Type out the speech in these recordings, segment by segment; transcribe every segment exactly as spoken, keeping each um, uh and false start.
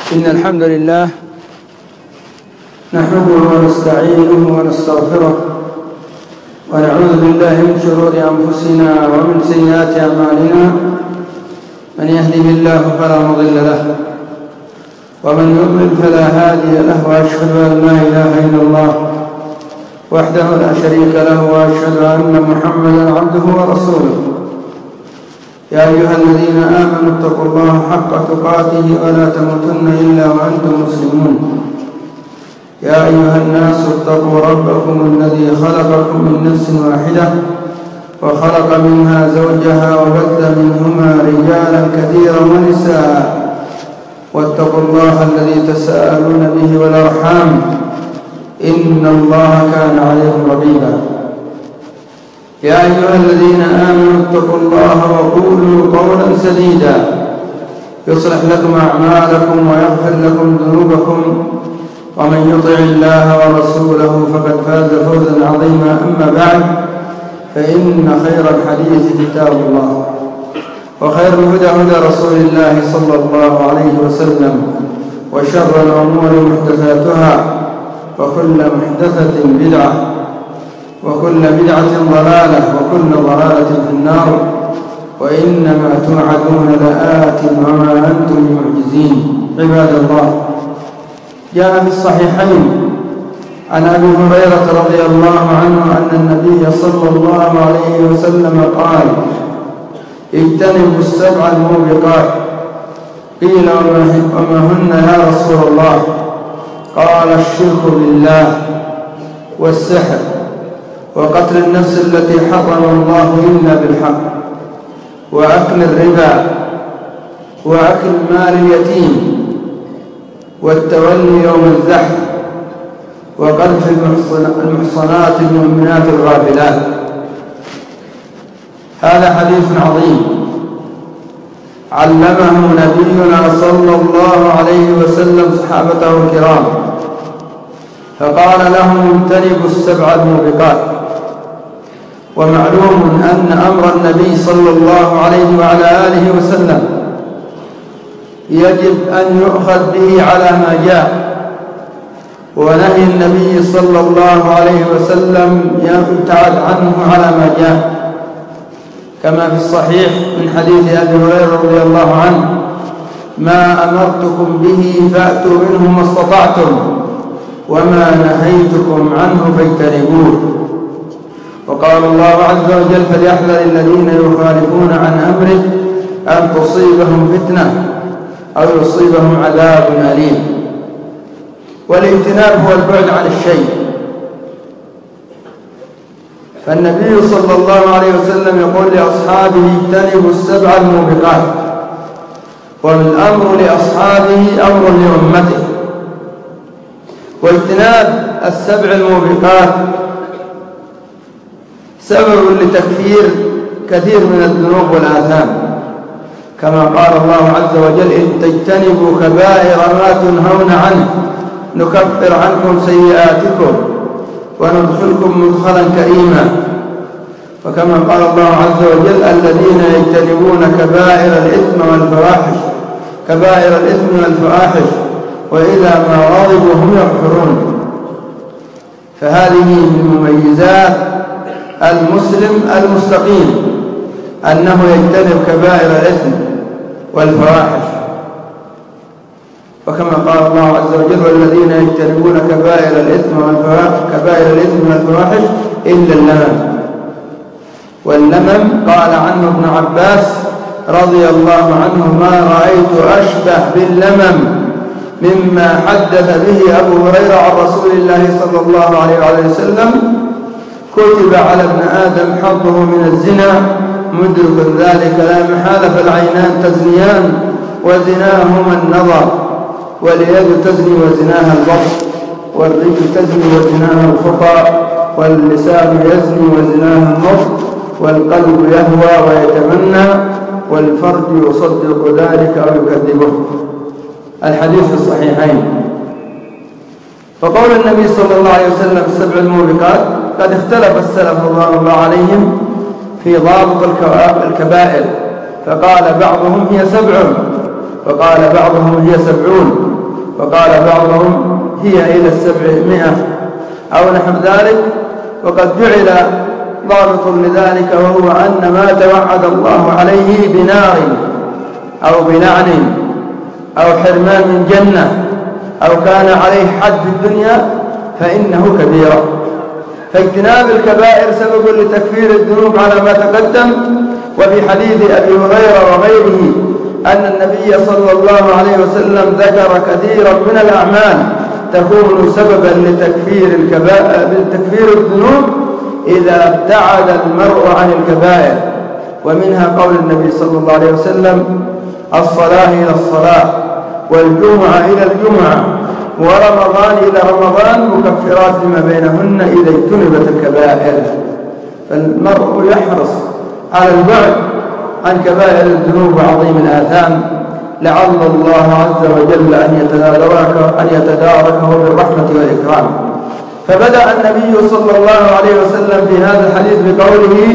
إن الحمد لله نحمده ونستعينه ونستغفره ونعوذ بالله من شرور أنفسنا ومن سيئات أعمالنا. من يهده الله فلا مضل له ومن يضلل فلا هادي له، وأشهد أن لا إله إلا الله وحده لا شريك له، وأشهد أن محمدا عبده ورسوله. يا أيها الذين آمنوا اتقوا الله حق تقاته ولا تموتن إلا وأنتم مسلمون. يا أيها الناس اتقوا ربكم الذي خلقكم من نفس واحدة وخلق منها زوجها وبث منهما رجالا كثيرا ونساء، واتقوا الله الذي تساءلون به والأرحام إن الله كان عليكم رقيبا. يا أيها الذين آمنوا اتقوا الله وقولوا قولا سديدا يصلح لكم أعمالكم ويغفر لكم ذنوبكم، ومن يطع الله ورسوله فقد فاز فوزا عظيما. أما بعد، فإن خير الحديث كتاب الله، وخير الهدى هدى رسول الله صلى الله عليه وسلم، وشر الأمور محدثاتها، وكل محدثة بدعة، وكل بدعة ضلالة، وكل ضلالة في النار. وإنما توعدون لآت وما أنتم بمعجزين. عباد الله، جاء في الصحيحين عن أبي هريرة رضي الله عنه أن النبي صلى الله عليه وسلم قال: اجتنبوا السبع الموبقات. قيل: وما هن يا رسول الله؟ قال: الشرك بالله، والسحر، وقتل النفس التي حرم الله إلا بالحق، وأكل الربا، وأكل مال اليتيم، والتولي يوم الزحف، وقذف المحصنات المؤمنات الغافلات. هذا حديث عظيم علمه نبينا صلى الله عليه وسلم صحابته الكرام، فقال لهم: اجتنبوا السبع الموبقات. ومعلوم أن أمر النبي صلى الله عليه وعلى آله وسلم يجب أن يؤخذ به على ما جاء، ونهي النبي صلى الله عليه وسلم يبتعد عنه على ما جاء، كما في الصحيح من حديث أبي هريرة رضي الله عنه: ما أمرتكم به فأتوا منه ما استطعتم، وما نهيتكم عنه فاجتنبوه. وقال الله عز وجل: فليحذر الذين يخالفون عن أمره أن تصيبهم فتنة أو يصيبهم عذاب أليم. والاجتناب هو البعد عن الشيء، فالنبي صلى الله عليه وسلم يقول لأصحابه: اجتنبوا السبع الموبقات. والأمر لأصحابه أمر لأمته. واجتناب السبع الموبقات سبب لتكفير كثير من الذنوب والآثام، كما قال الله عز وجل: إن تجتنبوا كبائر ما تنهون عنه نكفر عنكم سيئاتكم وندخلكم مدخلا كريما. وكما قال الله عز وجل: الذين يجتنبون كبائر الإثم والفواحش كبائر الإثم والفواحش وإذا ما غضبوا هم يغفرون. فهذه من مميزات المسلم المستقيم أنه يجتنب كبائر الإثم والفواحش، وكما قال الله عز وجل: والذين يجتنبون كبائر الإثم والفواحش كبائر الإثم والفواحش إلا اللمم. واللمم قال عنه ابن عباس رضي الله عنه: ما رأيت أشبه باللمم مما حدث به أبو هريرة عن رسول الله صلى الله عليه وسلم: كتب على ابن آدم حظه من الزنا مدرك ذلك لا محالة، فالعينان تزنيان وزناهما النظر، واليد تزني وزناها البطش، والرجل تزني وزناها الخطأ، واللسان يزني وزناها النطق، والقلب يهوى ويتمنى، والفرج يصدق ذلك أو يكذبه. الحديث في الصحيحين. فقول النبي صلى الله عليه وسلم: السبع الموبقات، قد اختلف السلف رضوان الله عليهم في ضابط الكبائر، فقال بعضهم هي سبع، وقال بعضهم هي سبعون، وقال بعضهم هي إلى السبعمائة أو نحو ذلك. وقد جعل ضابط لذلك وهو أن ما توعد الله عليه بنار أو بلعن أو حرمان من جنة أو كان عليه حد في الدنيا فإنه كبيرة. فاجتناب الكبائر سبب لتكفير الذنوب على ما تقدم. وفي حديث أبي هريرة وغيره أن النبي صلى الله عليه وسلم ذكر كثيرا من الأعمال تكون سببا لتكفير الكبائر لتكفير الذنوب إذا ابتعد المرء عن الكبائر. ومنها قول النبي صلى الله عليه وسلم الصلاة إلى الصلاة والجمعة إلى الجمعة ورمضان إلى رمضان مكفرات لما بينهن إذا اجتنبت الكبائر. فالمرء يحرص على البعد عن كبائر الذنوب وعظيم الآثام لعل الله عز وجل أن يتداركه, أن يتداركه بالرحمة والإكرام. فبدأ النبي صلى الله عليه وسلم في هذا الحديث بقوله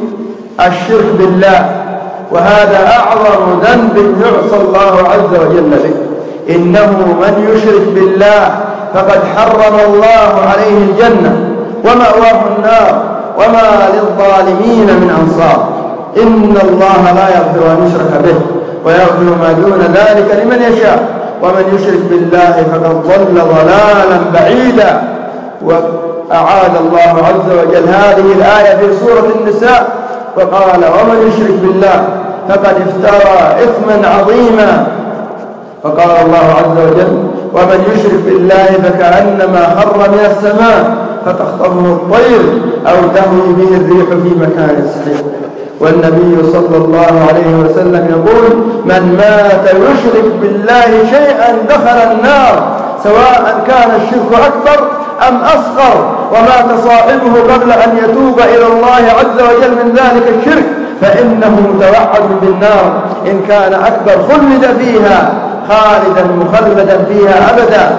الشرك بالله، وهذا أعظم ذنب يعصى الله عز وجل به. إنه من يشرك بالله فقد حرم الله عليه الجنة ومأواه النار وما للظالمين من أنصار. إن الله لا يغفر أن يشرك به ويغفر ما دون ذلك لمن يشاء، ومن يشرك بالله فقد ضل ضلالا بعيدا. وأعاد الله عز وجل هذه الآية في سورة النساء وقال ومن يشرك بالله فقد افترى إثما عظيما. فقال الله عز وجل ومن يشرك بالله فكأنما خر من السماء فتخطفه الطير أو تهوي به الريح في مكان سحيق. والنبي صلى الله عليه وسلم يقول من مات يشرك بالله شيئا دخل النار سواء كان الشرك أكبر أم أصغر، ومات صاحبه قبل أن يتوب إلى الله عز وجل من ذلك الشرك فإنه متوعد بالنار. إن كان أكبر خلد فيها خالدا مخلدا فيها أبدا.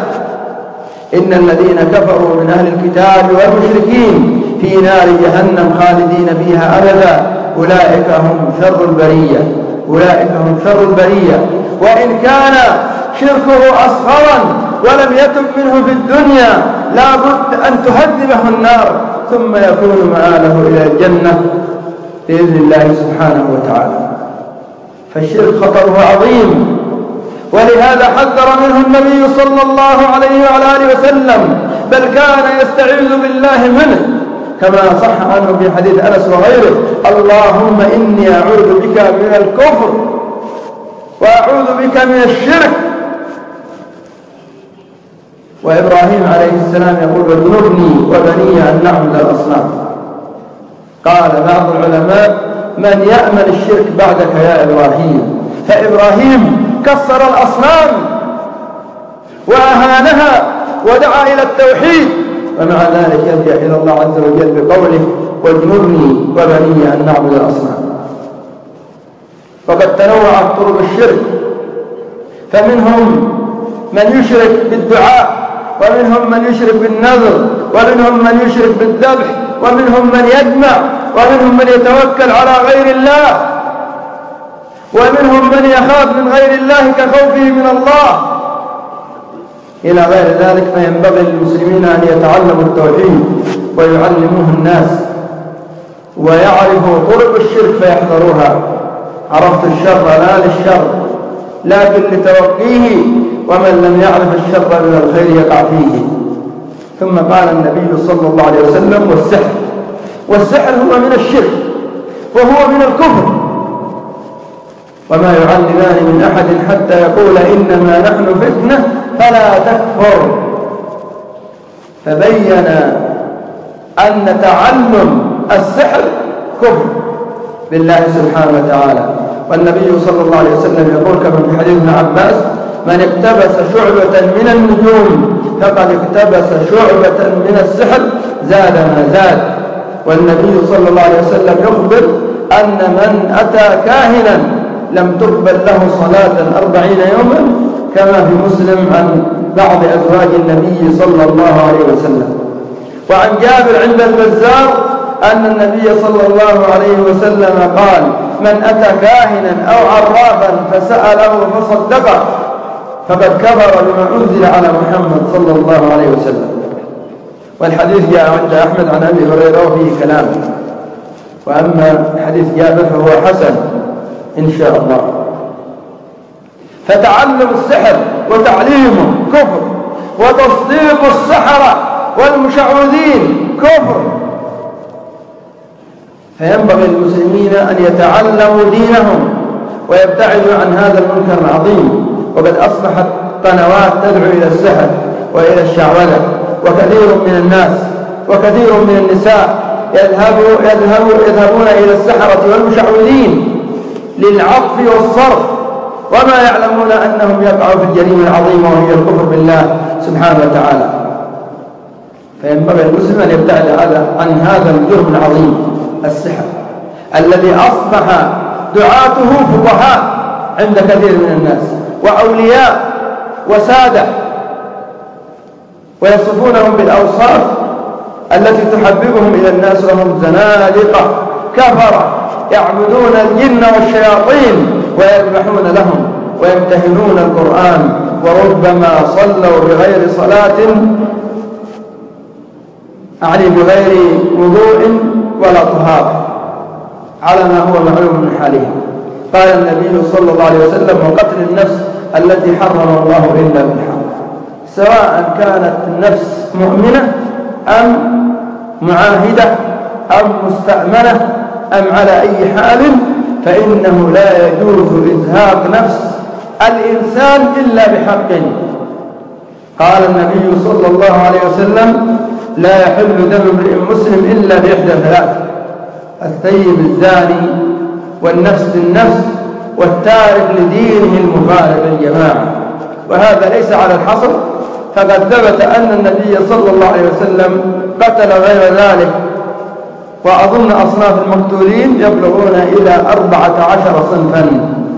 إن الذين كفروا من أهل الكتاب والمشركين في نار جهنم خالدين فيها أبدا أولئك هم شر البرية أولئك هم شر البرية. وإن كان شركه أصغرا ولم يتب منه في الدنيا لا بد أن تهذبه النار ثم يكون مآله إلى الجنة بإذن الله سبحانه وتعالى. فالشرك خطره عظيم، ولهذا حذر منه النبي صلى الله عليه وعلى آله وسلم، بل كان يستعيذ بالله منه كما صح عنه في حديث أنس وغيره اللهم إني أعوذ بك من الكفر وأعوذ بك من الشرك. وإبراهيم عليه السلام يقول واجنبني وبني أن نعبد الأصنام. قال بعض العلماء من يأمن الشرك بعدك يا إبراهيم؟ فإبراهيم كسر الأصنام وأهانها ودعا إلى التوحيد، ومع ذلك يلجأ إلى الله عز وجل بقوله واجنبني وبني أن نعبد الأصنام. وقد تنوعت طرق الشرك، فمنهم من يشرك بالدعاء، ومنهم من يشرك بالنذر، ومنهم من يشرك بالذبح، ومنهم من يجمع، ومنهم من يتوكل على غير الله، ومنهم من يخاف من غير الله كخوفه من الله إلى غير ذلك. فينبغي للمسلمين أن يتعلموا التوحيد ويعلموه الناس ويعرفوا طرق الشرك فيحذروها. عرفت الشر لا للشر لكن لتوقيه، ومن لم يعرف الشر من الخير يقع فيه. ثم قال النبي صلى الله عليه وسلم والسحر. والسحر هو من الشرك وهو من الكفر، وما يعلمان من أحد حتى يقول إنما نحن فتنة فلا تكفر. فبين أن تعلم السحر كفر بالله سبحانه وتعالى. والنبي صلى الله عليه وسلم يقول كما في حديث ابن عباس من اقتبس شعبة من النجوم فقد اقتبس شعبة من السحر زاد ما زاد. والنبي صلى الله عليه وسلم يخبر أن من أتى كاهنا لم تقبل له صلاة أربعين يوما، كما في مسلم عن بعض أزواج النبي صلى الله عليه وسلم. وعن جابر عند البزار أن النبي صلى الله عليه وسلم قال من أتى كاهنا أو عرافا فسأله فصدقه فقد كفر بما أنزل على محمد صلى الله عليه وسلم. والحديث جاء عند أحمد عن أبي هريرة وفيه كلام، وأما حديث جابر فهو حسن إن شاء الله. فتعلم السحر وتعليمه كفر، وتصديق السحرة والمشعوذين كفر. فينبغي للمسلمين أن يتعلموا دينهم ويبتعدوا عن هذا المنكر العظيم. وقد أصبحت قنوات تدعو إلى السحر وإلى الشعوذة، وكثير من الناس وكثير من النساء يذهبوا يذهبوا يذهبون إلى السحرة والمشعوذين للعطف والصرف، وما يعلمون أنهم يقعوا في الجريمة العظيمة وهي الكفر بالله سبحانه وتعالى. فينبغي المسلم أن يبتعد عن هذا الجرم العظيم السحر الذي أصبح دعاته فقهاء عند كثير من الناس وأولياء وسادة، ويصفونهم بالأوصاف التي تحببهم إلى الناس، وهم زنادقة كفرة يعبدون الجن والشياطين ويذبحون لهم ويمتهنون القرآن، وربما صلوا بغير صلاة أعني بغير وضوء ولا طهارة على ما هو معلوم من حالهم. قال النبي صلى الله عليه وسلم: وقتل النفس التي حرم الله إلا بالحق، سواء كانت النفس مؤمنة أم معاهدة أم مستأمنة أم على أي حال، فإنه لا يجوز إزهاق نفس الإنسان إلا بحق. قال النبي صلى الله عليه وسلم: لا يحل دم امرئ مسلم إلا بإحدى ثلاث: الثيب الزاني، والنفس بالنفس، والتارك لدينه المفارق للجماعة. وهذا ليس على الحصر، فقد ثبت أن النبي صلى الله عليه وسلم قتل غير ذلك، وأظن أصناف المقتولين يبلغون إلى أربعة عشر صنفا،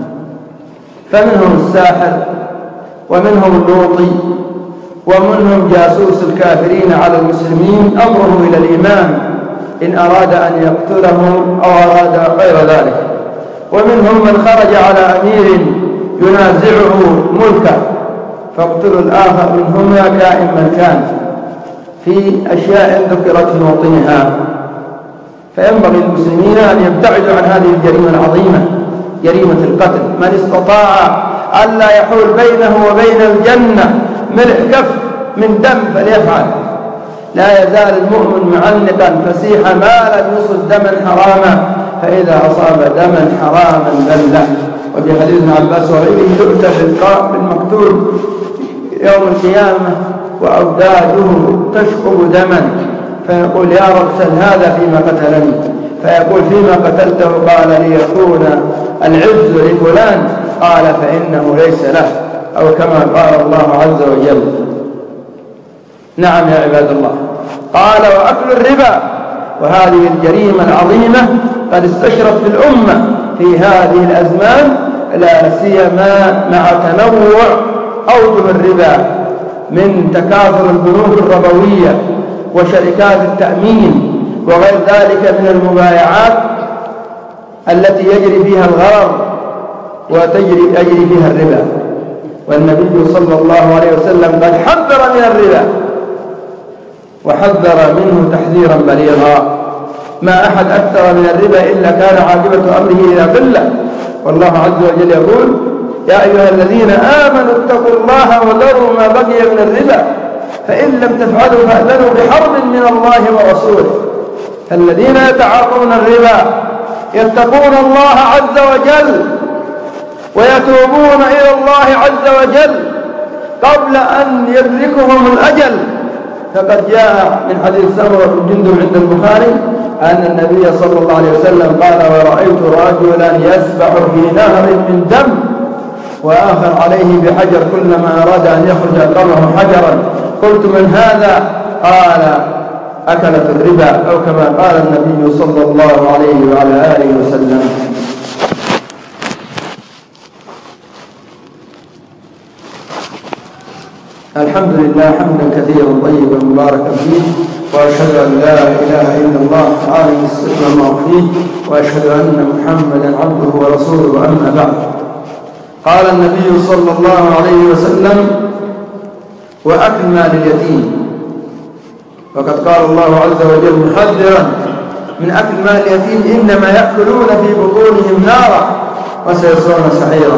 فمنهم الساحر، ومنهم اللوطي، ومنهم جاسوس الكافرين على المسلمين أمره إلى الإمام إن أراد أن يقتلهم أو أراد غير ذلك، ومنهم من خرج على أمير ينازعه ملكه فاقتلوا الآخر منهما كائن من كان، في أشياء ذكرت في موطنها. فينبغي للمسلمين أن يبتعدوا عن هذه الجريمة العظيمة، جريمة القتل. من استطاع ألا يحول بينه وبين الجنة ملء كف من دم فليفعل. لا يزال المؤمن معلقا فسيح ما لم يصب دما حراما، فإذا أصاب دما حراما بله. وفي حديث ابن عباس وغيره: يؤتى بالمقتول يوم القيامة وأوداده تشقب دما، فيقول: يا رب سل هذا فيما قتلني، فيقول: فيما قتلته؟ قال: ليكون العز لفلان، قال: فإنه ليس له، أو كما قال الله عز وجل. نعم يا عباد الله. قال: وأكل الربا، وهذه الجريمة العظيمة قد استشرت في الأمة في هذه الأزمان، لا سيما مع تنوع أوجه الربا من تكاثر البنوك الربوية وشركات التأمين وغير ذلك من المبايعات التي يجري فيها الغرر وتجري يجري فيها الربا. والنبي صلى الله عليه وسلم قد حذر من الربا، وحذر منه تحذيرا بليغا. ما أحد أكثر من الربا إلا كان عاقبة أمره إلى قلة. والله عز وجل يقول: يا أيها الذين آمنوا اتقوا الله وذروا ما بقي من الربا فإن لم تفعلوا فأذنوا بحرب من الله ورسوله. الذين يتعاطون الربا يتقون الله عز وجل ويتوبون إلى الله عز وجل قبل أن يدركهم الأجل. فقد جاء من حديث سمرة بن جندب عند البخاري أن النبي صلى الله عليه وسلم قال: ورأيت رجلا يسبح في نهر من دم وآخر عليه بحجر، كلما أراد أن يخرج ألقمه حجرا. قلت: من هذا؟ قال: أكلت الربا، أو كما قال النبي صلى الله عليه وعلى آله وسلم. الحمد لله حمدا كثيرا طيبا مباركا فيه، وأشهد أن لا إله إلا الله عالم السر وما فيه، وأشهد أن محمدا عبده ورسوله. أما بعد، قال النبي صلى الله عليه وسلم: وأكل مال اليتيم. وقد قال الله عز وجل محذرا من أكل مال اليتيم: إنما يأكلون في بطونهم نارا وسيصلون سعيرا.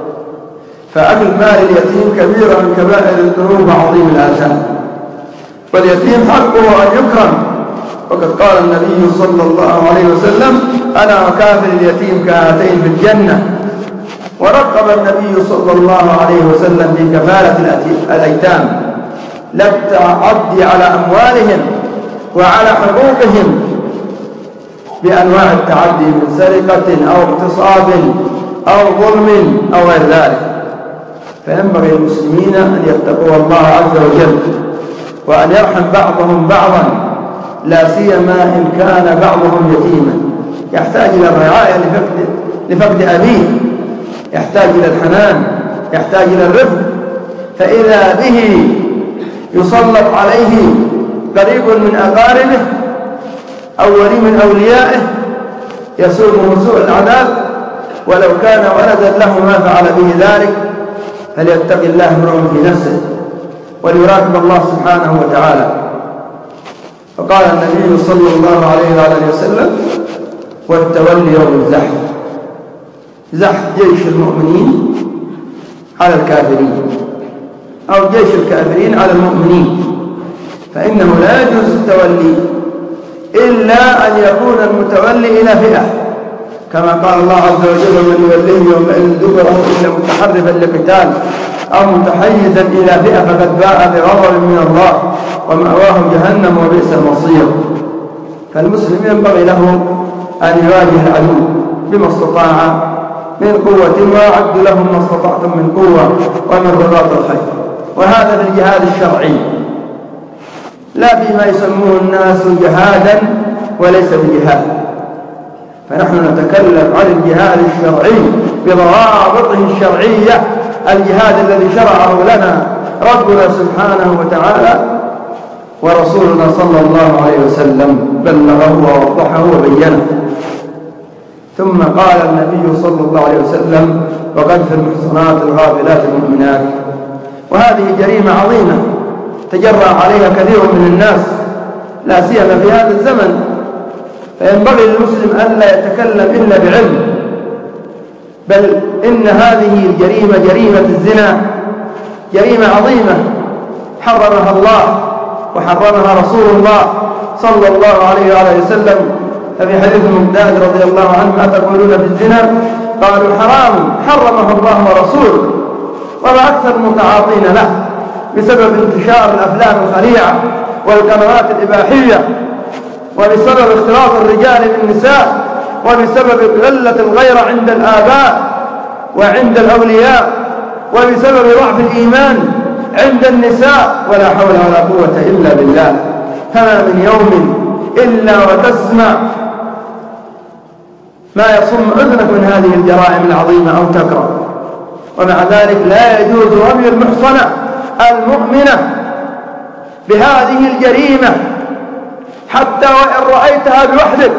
فأكل مال اليتيم كبيرة من كبائر الذنوب وعظيم الآثام، واليتيم حقه أن يكرم. وقد قال النبي صلى الله عليه وسلم: أنا وكافل اليتيم كهاتين في الجنة. ورغب النبي صلى الله عليه وسلم في كفالة الأيتام، لا التعدي على أموالهم وعلى حقوقهم بأنواع التعدي من سرقة أو اغتصاب أو ظلم أو غير ذلك. فينبغي المسلمين أن يتقوا الله عز وجل، وأن يرحم بعضهم بعضا، لا سيما إن كان بعضهم يتيما يحتاج إلى الرعاية لفقد, لفقد أبيه، يحتاج إلى الحنان، يحتاج إلى الرفق. فإذا به يسلط عليه قريب من أقاربه أو ولي من أوليائه يسومه سوء العذاب، ولو كان ولدا له ما فعل به ذلك، فليتق الله امرؤ في نفسه وليراقب الله سبحانه وتعالى. فقال النبي صلى الله عليه وآله وسلم: والتولي يوم الزحف. زحف جيش المؤمنين على الكافرين، أو جيش الكافرين على المؤمنين، فإنه لا يجوز التولي إلا أن يكون المتولي إلى فئة، كما قال الله عز وجل: ومن يوليه يومئذ دبره إلا متحرفا لقتال أو متحيزا إلى فئة فقد باء بغضب من الله ومأواه جهنم وبئس المصير. فالمسلم ينبغي له أن يواجه العدو بما استطاع من قوة، وأعدوا لهم ما استطعتم من قوة ومن رباط الخيل. وهذا في الجهاد الشرعي، لا فيما يسموه الناس جهادا وليس بجهاد. فنحن نتكلم عن الجهاد الشرعي بضوابطه الشرعية، الجهاد الذي شرعه لنا ربنا سبحانه وتعالى ورسولنا صلى الله عليه وسلم، بلغه ووضحه وبينه. ثم قال النبي صلى الله عليه وسلم: وقذف المحصنات الغافلات المؤمنات. وهذه جريمة عظيمة تجرأ عليها كثير من الناس، لا سيما في هذا الزمن. فينبغي للمسلم أن لا يتكلم إلا بعلم، بل إن هذه الجريمة جريمة الزنا جريمة عظيمة حرمها الله وحرمها رسول الله صلى الله عليه وآله وسلم. ففي حديث المقداد رضي الله عنه: ما تقولون في الزنا؟ قالوا: حرام حرمه الله ورسوله. وما أكثر المتعاطين له بسبب انتشار الأفلام الخليعة والقنوات الإباحية، وبسبب اختلاط الرجال بالنساء، وبسبب قلة الغيرة عند الآباء وعند الأولياء، وبسبب ضعف الإيمان عند النساء. ولا حول ولا قوة إلا بالله. فما من يوم إلا وتسمع ما يصم أذنك من هذه الجرائم العظيمة أو تكره. ومع ذلك لا يجوز رمي المحصنة المؤمنة بهذه الجريمة، حتى وإن رأيتها بوحدك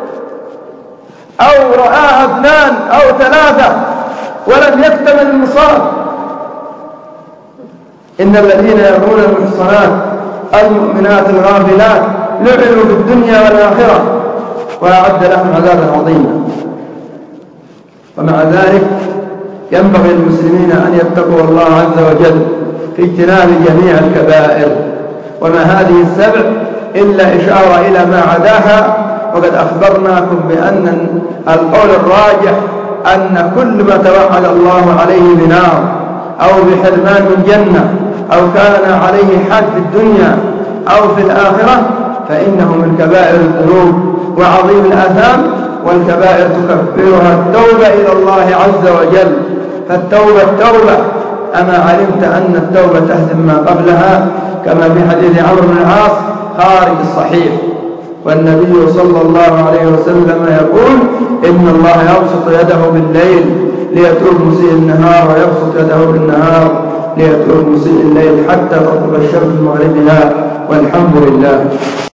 أو رآها اثنان أو ثلاثة ولم يكتمل النصاب. إن الذين يرمون المحصنات المؤمنات الغافلات لعنوا في الدنيا والآخرة وأعد لهم عذابا عظيما. ومع ذلك ينبغي للمسلمين أن يتقوا الله عز وجل في اجتناب جميع الكبائر. وما هذه السبع إلا إشارة إلى ما عداها. وقد أخبرناكم بأن القول الراجح أن كل ما توعد الله عليه بنار أو بحرمان من جنة أو كان عليه حد في الدنيا أو في الآخرة فإنه من كبائر الذنوب وعظيم الآثام. والكبائر تكفرها التوبة إلى الله عز وجل. فالتوبة التوبة، أما علمت أن التوبة تهدم ما قبلها، كما في حديث عمرو بن العاص خارج الصحيح. والنبي صلى الله عليه وسلم يقول: إن الله يبسط يده بالليل ليتوب مسيء النهار، ويبسط يده بالنهار ليتوب مسيء الليل، حتى تطلع الشمس من مغربها، والحمد لله.